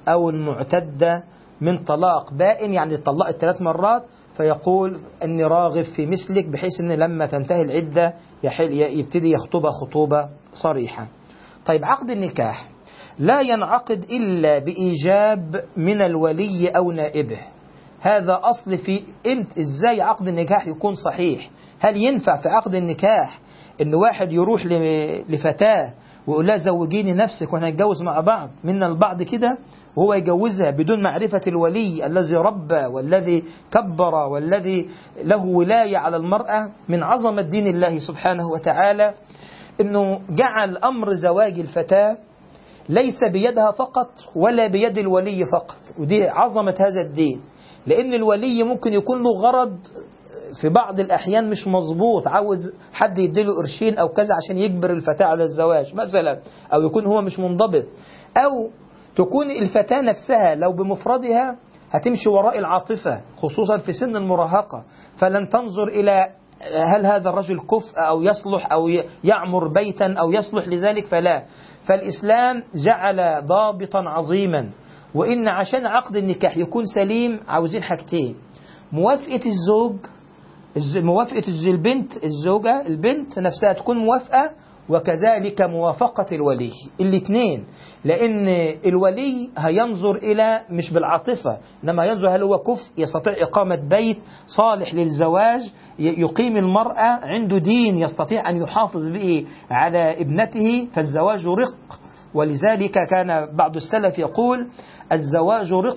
أو المعتدة من طلاق بائن، يعني طلقت 3 مرات، فيقول أني راغب في مثلك، بحيث أن لما تنتهي العدة يبتدي يخطبها خطوبة صريحة. طيب عقد النكاح لا ينعقد إلا بإيجاب من الولي أو نائبه. هذا أصل في إزاي عقد النكاح يكون صحيح. هل ينفع في عقد النكاح إن واحد يروح لفتاة ويقول لها زوجيني نفسك وهنتجوز مع بعض منا البعض كده، وهو يجوزها بدون معرفة الولي الذي ربى والذي كبر والذي له ولاية على المرأة؟ من عظمة دين الله سبحانه وتعالى إنه جعل أمر زواج الفتاة ليس بيدها فقط ولا بيد الولي فقط، ودي عظمة هذا الدين. لأن الولي ممكن يكون له غرض في بعض الأحيان مش مظبوط، عاوز حد يديله قرشين أو كذا عشان يجبر الفتاة على الزواج مثلا، أو يكون هو مش منضبط، أو تكون الفتاة نفسها لو بمفردها هتمشي وراء العاطفة خصوصا في سن المراهقة، فلن تنظر إلى هل هذا الرجل كفء أو يصلح أو يعمر بيتا أو يصلح لذلك، فلا. فالإسلام جعل ضابطا عظيما، وإن عشان عقد النكاح يكون سليم عاوزين حاجتين: موافقة الزوج، موافقة الزوجة البنت نفسها تكون موافقة، وكذلك موافقة الولي، الاثنين. لأن الولي هينظر إلى مش بالعاطفة، إنما ينظر هل هو كفء يستطيع إقامة بيت صالح للزواج، يقيم المرأة، عنده دين يستطيع أن يحافظ به على ابنته، فالزواج رق. ولذلك كان بعض السلف يقول: الزواج رق،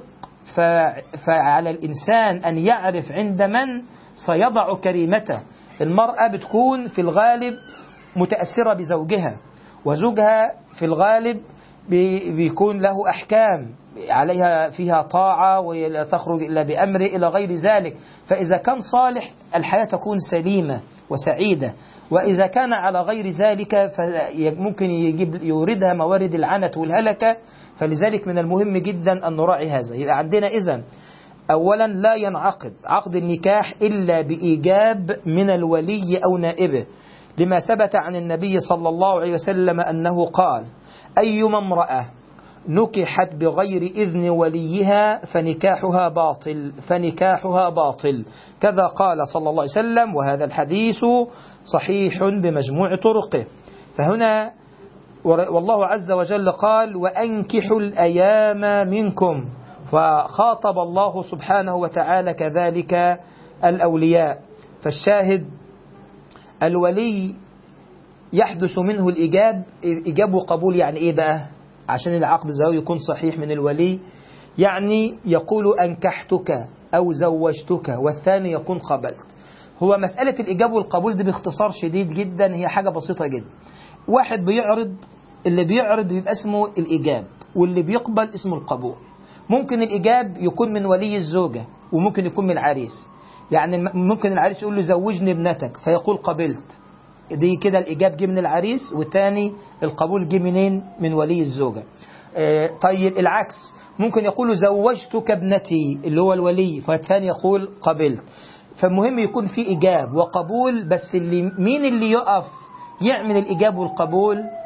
فعلى الإنسان أن يعرف عند من سيضع كريمته. المرأة بتكون في الغالب متأثرة بزوجها، وزوجها في الغالب بيكون له أحكام عليها فيها طاعة ولا تخرج إلا بأمره إلى غير ذلك. فإذا كان صالح الحياة تكون سليمة وسعيدة، وإذا كان على غير ذلك فممكن يوردها موارد العنت والهلكة. فلذلك من المهم جدا أن نراعي هذا. يبقى عندنا إذن أولا لا ينعقد عقد النكاح إلا بإيجاب من الولي أو نائبه، لما ثبت عن النبي صلى الله عليه وسلم أنه قال: أيما امرأة نكحت بغير إذن وليها فنكاحها باطل، كذا قال صلى الله عليه وسلم. وهذا الحديث صحيح بمجموع طرقه. فهنا والله عز وجل قال: وأنكحوا الأيام منكم، فخاطب الله سبحانه وتعالى كذلك الأولياء. فالشاهد الولي يحدث منه إيجاب وقبول. يعني إيه بقى؟ عشان العقد الزواج يكون صحيح من الولي، يعني يقول أنكحتك أو زوجتك، والثاني يكون قبلت. هو مسألة الإيجاب والقبول دي باختصار شديد جدا هي حاجة بسيطة جدا. واحد بيعرض، اللي بيعرض بيبقى اسمه الإيجاب، واللي بيقبل اسمه القبول. ممكن الإيجاب يكون من ولي الزوجة، وممكن يكون من العريس. يعني ممكن العريس يقول له زوجني ابنتك، فيقول قبلت. دي كده الإيجاب جه من العريس، والتاني القبول جه منين؟ من ولي الزوجة. طيب العكس، ممكن يقول له زوجتك ابنتي اللي هو الولي، فالثاني يقول قبلت. فالمهم يكون في إيجاب وقبول، بس مين اللي يقف يعمل الإيجاب والقبول؟